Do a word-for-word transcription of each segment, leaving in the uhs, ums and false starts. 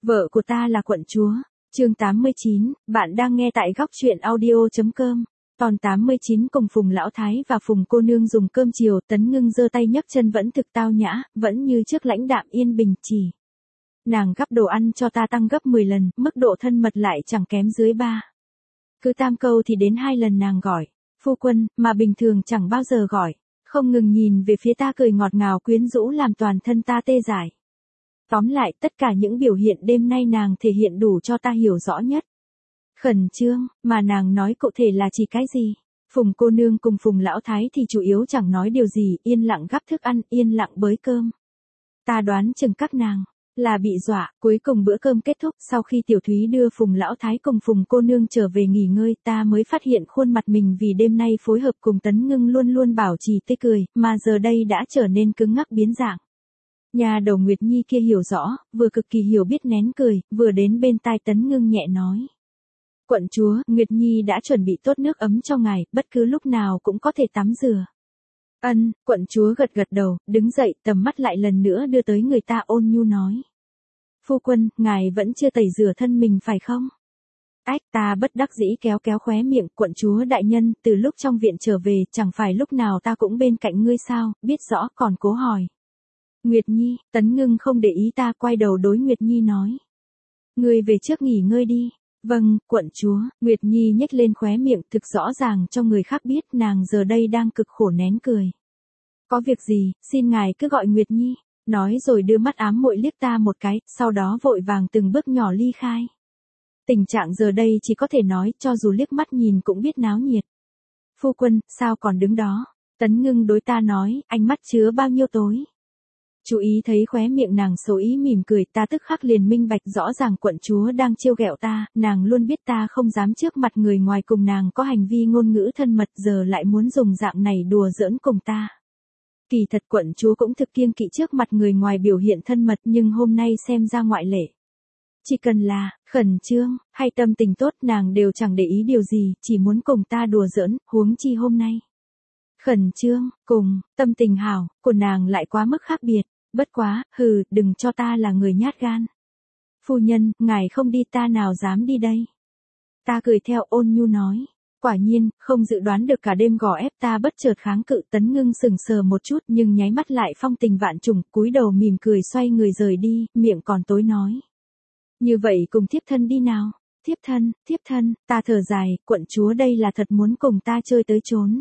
Vợ của ta là quận chúa. Chương tám mươi chín, bạn đang nghe tại góc truyện audio.com. Tòn tám mươi chín cùng Phùng Lão Thái và Phùng cô nương dùng cơm chiều, Tấn Ngưng giơ tay nhấc chân vẫn thực tao nhã, vẫn như trước lãnh đạm yên bình chỉ. Nàng gắp đồ ăn cho ta tăng gấp mười lần, mức độ thân mật lại chẳng kém dưới ba. Cứ tam câu thì đến hai lần nàng gọi, phu quân, mà bình thường chẳng bao giờ gọi, không ngừng nhìn về phía ta cười ngọt ngào quyến rũ làm toàn thân ta tê dại. Tóm lại, tất cả những biểu hiện đêm nay nàng thể hiện đủ cho ta hiểu rõ nhất. Khẩn trương, mà nàng nói cụ thể là chỉ cái gì? Phùng cô nương cùng Phùng Lão Thái thì chủ yếu chẳng nói điều gì, yên lặng gắp thức ăn, yên lặng bới cơm. Ta đoán chừng các nàng là bị dọa. Cuối cùng bữa cơm kết thúc, sau khi Tiểu Thúy đưa Phùng Lão Thái cùng Phùng cô nương trở về nghỉ ngơi, ta mới phát hiện khuôn mặt mình vì đêm nay phối hợp cùng Tấn Ngưng luôn luôn bảo trì tươi cười, mà giờ đây đã trở nên cứng ngắc biến dạng. Nhà đầu Nguyệt Nhi kia hiểu rõ, vừa cực kỳ hiểu biết nén cười, vừa đến bên tai Tấn Ngưng nhẹ nói. Quận chúa, Nguyệt Nhi đã chuẩn bị tốt nước ấm cho ngài, bất cứ lúc nào cũng có thể tắm rửa. Ân, quận chúa gật gật đầu, đứng dậy, tầm mắt lại lần nữa đưa tới người ta ôn nhu nói. Phu quân, ngài vẫn chưa tẩy rửa thân mình phải không? Ách, ta bất đắc dĩ kéo kéo khóe miệng, quận chúa đại nhân, từ lúc trong viện trở về, chẳng phải lúc nào ta cũng bên cạnh ngươi sao, biết rõ còn cố hỏi. Nguyệt Nhi, Tấn Ngưng không để ý ta, quay đầu đối Nguyệt Nhi nói. Ngươi về trước nghỉ ngơi đi. Vâng, quận chúa. Nguyệt Nhi nhếch lên khóe miệng, thực rõ ràng cho người khác biết nàng giờ đây đang cực khổ nén cười. Có việc gì, xin ngài cứ gọi Nguyệt Nhi. Nói rồi đưa mắt ám muội liếc ta một cái, sau đó vội vàng từng bước nhỏ ly khai. Tình trạng giờ đây chỉ có thể nói, cho dù liếc mắt nhìn cũng biết náo nhiệt. Phu quân, sao còn đứng đó? Tấn Ngưng đối ta nói, ánh mắt chứa bao nhiêu tối. Chú ý thấy khóe miệng nàng xấu ý mỉm cười, ta tức khắc liền minh bạch rõ ràng quận chúa đang trêu ghẹo ta, nàng luôn biết ta không dám trước mặt người ngoài cùng nàng có hành vi ngôn ngữ thân mật, giờ lại muốn dùng dạng này đùa giỡn cùng ta. Kỳ thật quận chúa cũng thực kiêng kỵ trước mặt người ngoài biểu hiện thân mật, nhưng hôm nay xem ra ngoại lệ. Chỉ cần là khẩn trương hay tâm tình tốt, nàng đều chẳng để ý điều gì, chỉ muốn cùng ta đùa giỡn, huống chi hôm nay. Khẩn trương, cùng, tâm tình hảo, của nàng lại quá mức khác biệt. Bất quá, hừ, đừng cho ta là người nhát gan. Phu nhân, ngài không đi ta nào dám đi đây. Ta cười theo ôn nhu nói. Quả nhiên, không dự đoán được cả đêm gò ép ta bất chợt kháng cự. Tấn Ngưng sừng sờ một chút nhưng nháy mắt lại phong tình vạn trùng, cúi đầu mỉm cười xoay người rời đi, miệng còn tối nói. Như vậy cùng thiếp thân đi nào. Thiếp thân, thiếp thân, ta thở dài, quận chúa đây là thật muốn cùng ta chơi tới chốn.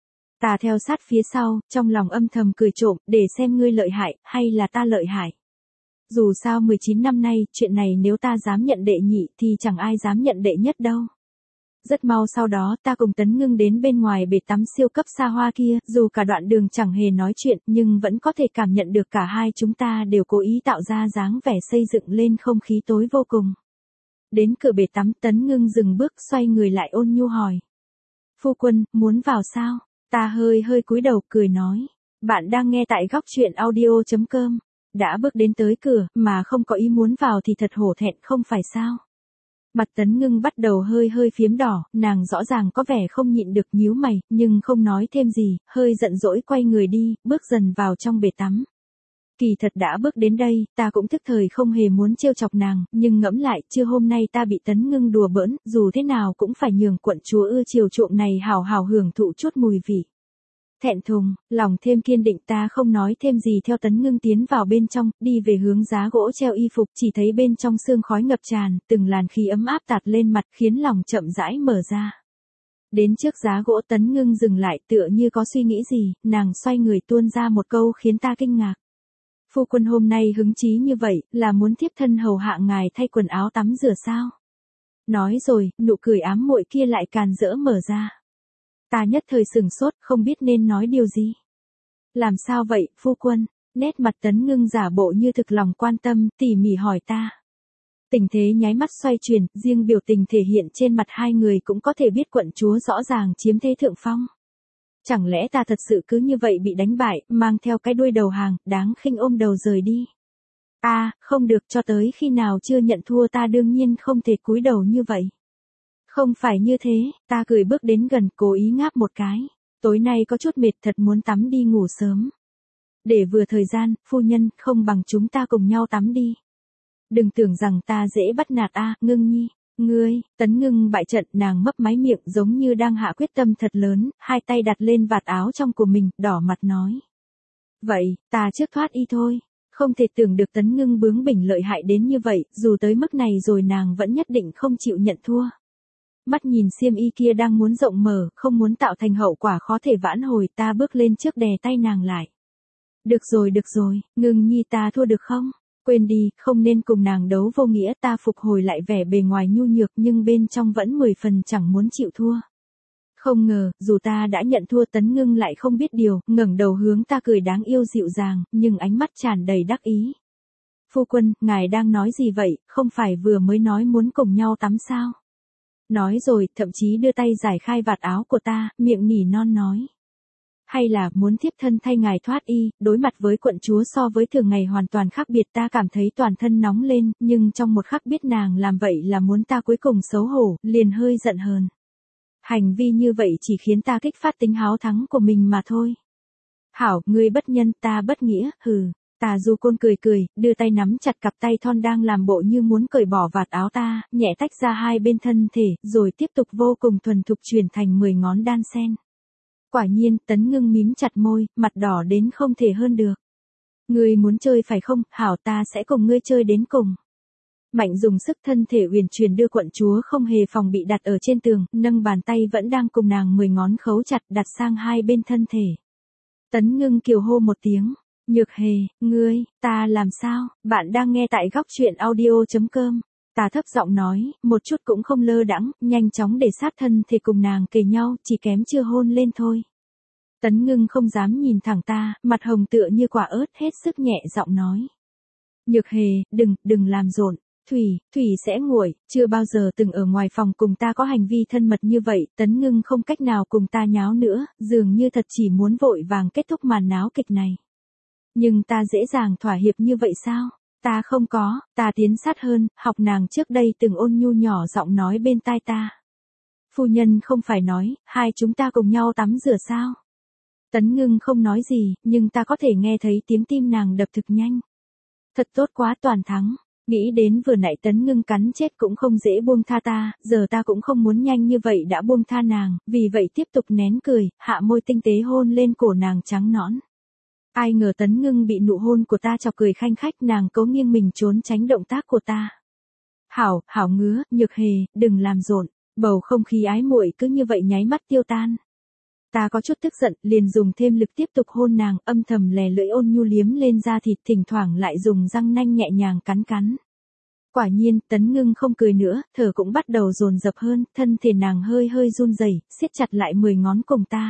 Ta theo sát phía sau, trong lòng âm thầm cười trộm, để xem ngươi lợi hại, hay là ta lợi hại. Dù sao mười chín năm nay, chuyện này nếu ta dám nhận đệ nhị thì chẳng ai dám nhận đệ nhất đâu. Rất mau sau đó ta cùng Tấn Ngưng đến bên ngoài bể tắm siêu cấp xa hoa kia, dù cả đoạn đường chẳng hề nói chuyện nhưng vẫn có thể cảm nhận được cả hai chúng ta đều cố ý tạo ra dáng vẻ xây dựng lên không khí tối vô cùng. Đến cửa bể tắm, Tấn Ngưng dừng bước xoay người lại ôn nhu hỏi. Phu quân, muốn vào sao? Ta hơi hơi cúi đầu cười nói, bạn đang nghe tại góc truyện audio.com, đã bước đến tới cửa, mà không có ý muốn vào thì thật hổ thẹn không phải sao. Mặt Tấn Ngưng bắt đầu hơi hơi phiếm đỏ, nàng rõ ràng có vẻ không nhịn được nhíu mày, nhưng không nói thêm gì, hơi giận dỗi quay người đi, bước dần vào trong bể tắm. Kỳ thật đã bước đến đây, ta cũng thức thời không hề muốn trêu chọc nàng, nhưng ngẫm lại, chưa hôm nay ta bị Tấn Ngưng đùa bỡn, dù thế nào cũng phải nhường quận chúa ưa chiều chuộng này hào hào hưởng thụ chút mùi vị. Thẹn thùng, lòng thêm kiên định, ta không nói thêm gì theo Tấn Ngưng tiến vào bên trong, đi về hướng giá gỗ treo y phục, chỉ thấy bên trong sương khói ngập tràn, từng làn khí ấm áp tạt lên mặt khiến lòng chậm rãi mở ra. Đến trước giá gỗ Tấn Ngưng dừng lại tựa như có suy nghĩ gì, nàng xoay người tuôn ra một câu khiến ta kinh ngạc. Phu quân hôm nay hứng chí như vậy, là muốn thiếp thân hầu hạ ngài thay quần áo tắm rửa sao? Nói rồi, nụ cười ám muội kia lại càn rỡ mở ra. Ta nhất thời sừng sốt, không biết nên nói điều gì. Làm sao vậy, phu quân? Nét mặt Tấn Ngưng giả bộ như thực lòng quan tâm, tỉ mỉ hỏi ta. Tình thế nháy mắt xoay chuyển, riêng biểu tình thể hiện trên mặt hai người cũng có thể biết quận chúa rõ ràng chiếm thế thượng phong. Chẳng lẽ ta thật sự cứ như vậy bị đánh bại, mang theo cái đuôi đầu hàng, đáng khinh ôm đầu rời đi. À, không được, cho tới khi nào chưa nhận thua ta đương nhiên không thể cúi đầu như vậy. Không phải như thế, ta cười bước đến gần, cố ý ngáp một cái. Tối nay có chút mệt, thật muốn tắm đi ngủ sớm. Để vừa thời gian, phu nhân, không bằng chúng ta cùng nhau tắm đi. Đừng tưởng rằng ta dễ bắt nạt a, Ngưng Nhi. Ngươi, Tấn Ngưng bại trận, nàng mấp máy miệng giống như đang hạ quyết tâm thật lớn, hai tay đặt lên vạt áo trong của mình, đỏ mặt nói. Vậy, ta trước thoát y thôi. Không thể tưởng được Tấn Ngưng bướng bỉnh lợi hại đến như vậy, dù tới mức này rồi nàng vẫn nhất định không chịu nhận thua. Mắt nhìn xiêm y kia đang muốn rộng mở, không muốn tạo thành hậu quả khó thể vãn hồi, ta bước lên trước đè tay nàng lại. Được rồi được rồi, Ngưng Nhi, ta thua được không? Quên đi, không nên cùng nàng đấu vô nghĩa, ta phục hồi lại vẻ bề ngoài nhu nhược nhưng bên trong vẫn mười phần chẳng muốn chịu thua. Không ngờ, dù ta đã nhận thua, Tấn Ngưng lại không biết điều, ngẩng đầu hướng ta cười đáng yêu dịu dàng, nhưng ánh mắt tràn đầy đắc ý. Phu quân, ngài đang nói gì vậy, không phải vừa mới nói muốn cùng nhau tắm sao? Nói rồi, thậm chí đưa tay giải khai vạt áo của ta, miệng nỉ non nói. Hay là muốn thiếp thân thay ngài thoát y, đối mặt với quận chúa so với thường ngày hoàn toàn khác biệt, ta cảm thấy toàn thân nóng lên, nhưng trong một khắc biết nàng làm vậy là muốn ta cuối cùng xấu hổ, liền hơi giận hờn. Hành vi như vậy chỉ khiến ta kích phát tính háo thắng của mình mà thôi. Hảo, ngươi bất nhân, ta bất nghĩa, hừ. Tà Du Côn cười cười, đưa tay nắm chặt cặp tay thon đang làm bộ như muốn cởi bỏ vạt áo ta, nhẹ tách ra hai bên thân thể, rồi tiếp tục vô cùng thuần thục chuyển thành mười ngón đan sen. Quả nhiên, Tấn Ngưng mím chặt môi, mặt đỏ đến không thể hơn được. Ngươi muốn chơi phải không? Hảo, ta sẽ cùng ngươi chơi đến cùng. Mạnh dùng sức thân thể uyển chuyển đưa quận chúa không hề phòng bị đặt ở trên tường, nâng bàn tay vẫn đang cùng nàng mười ngón khấu chặt đặt sang hai bên thân thể. Tấn Ngưng kiều hô một tiếng. Nhược Hề, ngươi, ta làm sao? Bạn đang nghe tại góc truyện audio chấm com. Ta thấp giọng nói, một chút cũng không lơ đãng, nhanh chóng để sát thân thể cùng nàng kề nhau, chỉ kém chưa hôn lên thôi. Tấn Ngưng không dám nhìn thẳng ta, mặt hồng tựa như quả ớt, hết sức nhẹ giọng nói. Nhược Hề, đừng, đừng làm rộn. Thủy, Thủy sẽ nguội, chưa bao giờ từng ở ngoài phòng cùng ta có hành vi thân mật như vậy, Tấn Ngưng không cách nào cùng ta nháo nữa, dường như thật chỉ muốn vội vàng kết thúc màn náo kịch này. Nhưng ta dễ dàng thỏa hiệp như vậy sao? Ta không có, ta tiến sát hơn, học nàng trước đây từng ôn nhu nhỏ giọng nói bên tai ta. Phu nhân không phải nói, hai chúng ta cùng nhau tắm rửa sao? Tấn Ngưng không nói gì, nhưng ta có thể nghe thấy tiếng tim nàng đập thực nhanh. Thật tốt quá, toàn thắng. Nghĩ đến vừa nãy Tấn Ngưng cắn chết cũng không dễ buông tha ta, giờ ta cũng không muốn nhanh như vậy đã buông tha nàng, vì vậy tiếp tục nén cười, hạ môi tinh tế hôn lên cổ nàng trắng nõn. Ai ngờ Tấn Ngưng bị nụ hôn của ta chọc cười khanh khách, nàng cố nghiêng mình trốn tránh động tác của ta. Hảo, hảo ngứa, Nhược Hề, đừng làm rộn, bầu không khí ái muội cứ như vậy nháy mắt tiêu tan. Ta có chút tức giận, liền dùng thêm lực tiếp tục hôn nàng, âm thầm lè lưỡi ôn nhu liếm lên da thịt, thỉnh thoảng lại dùng răng nanh nhẹ nhàng cắn cắn. Quả nhiên, Tấn Ngưng không cười nữa, thở cũng bắt đầu dồn dập hơn, thân thể nàng hơi hơi run rẩy, siết chặt lại mười ngón cùng ta.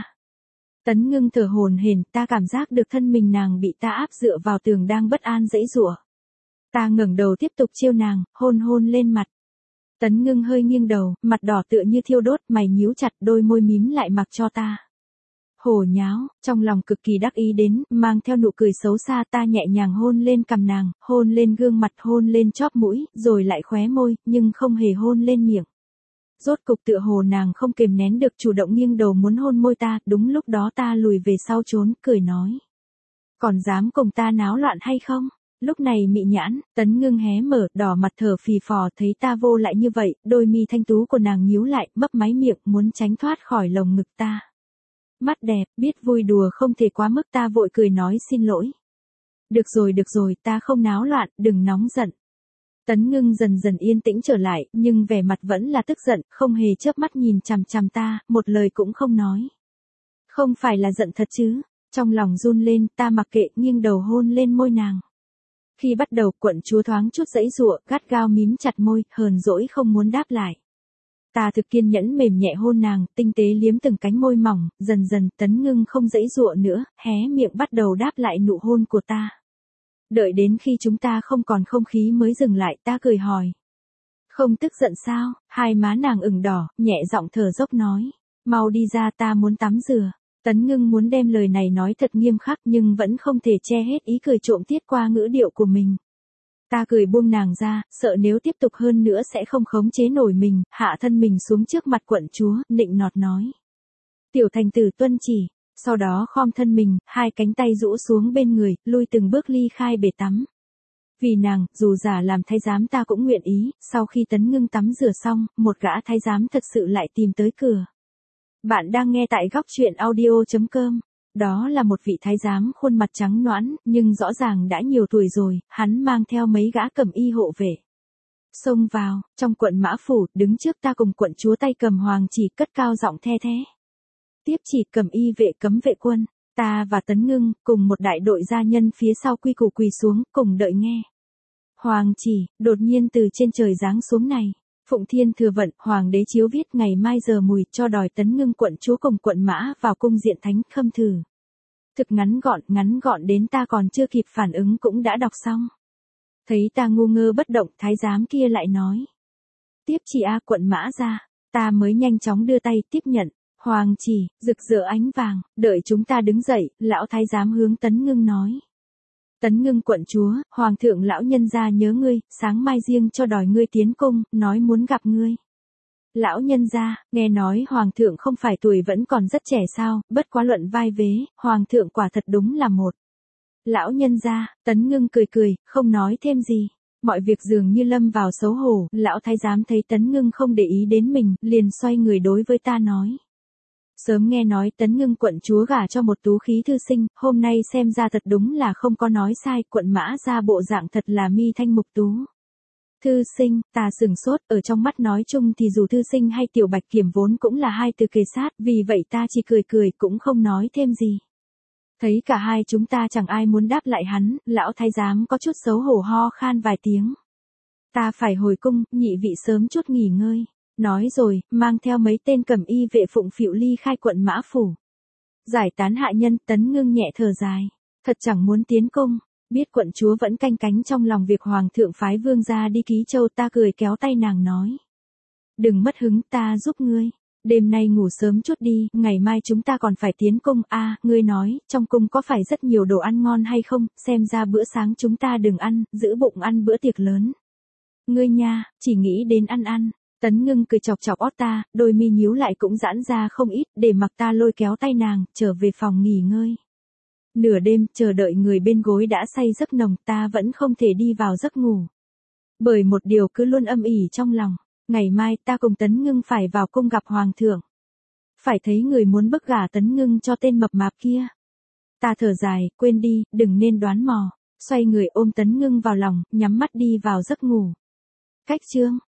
Tấn Ngưng thở hổn hển, ta cảm giác được thân mình nàng bị ta áp dựa vào tường đang bất an giãy giụa. Ta ngẩng đầu tiếp tục chiêu nàng, hôn hôn lên mặt. Tấn Ngưng hơi nghiêng đầu, mặt đỏ tựa như thiêu đốt, mày nhíu chặt, đôi môi mím lại mặc cho ta. Hồ nháo, trong lòng cực kỳ đắc ý đến, mang theo nụ cười xấu xa, ta nhẹ nhàng hôn lên cằm nàng, hôn lên gương mặt, hôn lên chóp mũi, rồi lại khóe môi, nhưng không hề hôn lên miệng. Rốt cục tựa hồ nàng không kềm nén được, chủ động nghiêng đầu muốn hôn môi ta, đúng lúc đó ta lùi về sau trốn, cười nói. Còn dám cùng ta náo loạn hay không? Lúc này mị nhãn, Tấn Ngưng hé mở, đỏ mặt thở phì phò, thấy ta vô lại như vậy, đôi mi thanh tú của nàng nhíu lại, mấp máy miệng, muốn tránh thoát khỏi lồng ngực ta. Mắt đẹp, biết vui đùa không thể quá mức, ta vội cười nói xin lỗi. Được rồi được rồi, ta không náo loạn, đừng nóng giận. Tấn Ngưng dần dần yên tĩnh trở lại, nhưng vẻ mặt vẫn là tức giận, không hề chớp mắt nhìn chằm chằm ta, một lời cũng không nói. Không phải là giận thật chứ? Trong lòng run lên, ta mặc kệ, nghiêng đầu hôn lên môi nàng. Khi bắt đầu, quận chúa thoáng chút giãy giụa, gắt gao mím chặt môi, hờn dỗi không muốn đáp lại. Ta thực kiên nhẫn mềm nhẹ hôn nàng, tinh tế liếm từng cánh môi mỏng, dần dần Tấn Ngưng không giãy giụa nữa, hé miệng bắt đầu đáp lại nụ hôn của ta. Đợi đến khi chúng ta không còn không khí mới dừng lại, ta cười hỏi. Không tức giận sao? Hai má nàng ửng đỏ, nhẹ giọng thở dốc nói. Mau đi ra, ta muốn tắm rửa. Tấn Ngưng muốn đem lời này nói thật nghiêm khắc nhưng vẫn không thể che hết ý cười trộm tiết qua ngữ điệu của mình. Ta cười buông nàng ra, sợ nếu tiếp tục hơn nữa sẽ không khống chế nổi mình, hạ thân mình xuống trước mặt quận chúa, nịnh nọt nói. Tiểu thành tử tuân chỉ. Sau đó khom thân mình, hai cánh tay rũ xuống bên người, lui từng bước ly khai bể tắm. Vì nàng, dù giả làm thái giám ta cũng nguyện ý, sau khi Tấn Ngưng tắm rửa xong, một gã thái giám thật sự lại tìm tới cửa. Bạn đang nghe tại góc chuyện audio chấm com. Đó là một vị thái giám khuôn mặt trắng nõn, nhưng rõ ràng đã nhiều tuổi rồi, hắn mang theo mấy gã cầm y hộ vệ. Xông vào, trong quận Mã Phủ, đứng trước ta cùng quận chúa tay cầm hoàng chỉ cất cao giọng the thế. Tiếp chỉ cầm y vệ cấm vệ quân, ta và Tấn Ngưng, cùng một đại đội gia nhân phía sau quy củ quỳ xuống, cùng đợi nghe. Hoàng chỉ, đột nhiên từ trên trời giáng xuống này. Phụng Thiên thừa vận, hoàng đế chiếu viết ngày mai giờ mùi cho đòi Tấn Ngưng quận chúa cùng quận Mã vào cung diện thánh khâm thử. Thực ngắn gọn, ngắn gọn đến ta còn chưa kịp phản ứng cũng đã đọc xong. Thấy ta ngu ngơ bất động, thái giám kia lại nói. Tiếp chỉ a quận Mã ra, ta mới nhanh chóng đưa tay tiếp nhận. Hoàng chỉ, rực rỡ ánh vàng, đợi chúng ta đứng dậy, lão thái giám hướng Tấn Ngưng nói. Tấn Ngưng quận chúa, hoàng thượng lão nhân gia nhớ ngươi, sáng mai riêng cho đòi ngươi tiến cung, nói muốn gặp ngươi. Lão nhân gia, nghe nói hoàng thượng không phải tuổi vẫn còn rất trẻ sao, bất quá luận vai vế, hoàng thượng quả thật đúng là một. Lão nhân gia, Tấn Ngưng cười cười, không nói thêm gì. Mọi việc dường như lâm vào xấu hổ, lão thái giám thấy Tấn Ngưng không để ý đến mình, liền xoay người đối với ta nói. Sớm nghe nói Tấn Ngưng quận chúa gả cho một tú khí thư sinh, hôm nay xem ra thật đúng là không có nói sai, quận Mã ra bộ dạng thật là mi thanh mục tú. Thư sinh, ta sừng sốt, ở trong mắt nói chung thì dù thư sinh hay tiểu bạch kiểm vốn cũng là hai từ kề sát, vì vậy ta chỉ cười cười cũng không nói thêm gì. Thấy cả hai chúng ta chẳng ai muốn đáp lại hắn, lão thái giám có chút xấu hổ ho khan vài tiếng. Ta phải hồi cung, nhị vị sớm chút nghỉ ngơi. Nói rồi, mang theo mấy tên cầm y vệ phụng phịu ly khai quận Mã Phủ. Giải tán hạ nhân, Tấn Ngưng nhẹ thở dài. Thật chẳng muốn tiến cung, biết quận chúa vẫn canh cánh trong lòng việc hoàng thượng phái vương gia đi Ký Châu, ta cười kéo tay nàng nói. Đừng mất hứng, ta giúp ngươi. Đêm nay ngủ sớm chút đi, ngày mai chúng ta còn phải tiến cung. A, à, ngươi nói, trong cung có phải rất nhiều đồ ăn ngon hay không, xem ra bữa sáng chúng ta đừng ăn, giữ bụng ăn bữa tiệc lớn. Ngươi nha, chỉ nghĩ đến ăn ăn. Tấn Ngưng cười chọc chọc ót ta, đôi mi nhíu lại cũng giãn ra không ít, để mặc ta lôi kéo tay nàng, trở về phòng nghỉ ngơi. Nửa đêm, chờ đợi người bên gối đã say giấc nồng, ta vẫn không thể đi vào giấc ngủ. Bởi một điều cứ luôn âm ỉ trong lòng, ngày mai ta cùng Tấn Ngưng phải vào cung gặp hoàng thượng. Phải thấy người muốn bức gả Tấn Ngưng cho tên mập mạp kia. Ta thở dài, quên đi, đừng nên đoán mò, xoay người ôm Tấn Ngưng vào lòng, nhắm mắt đi vào giấc ngủ. Cách chương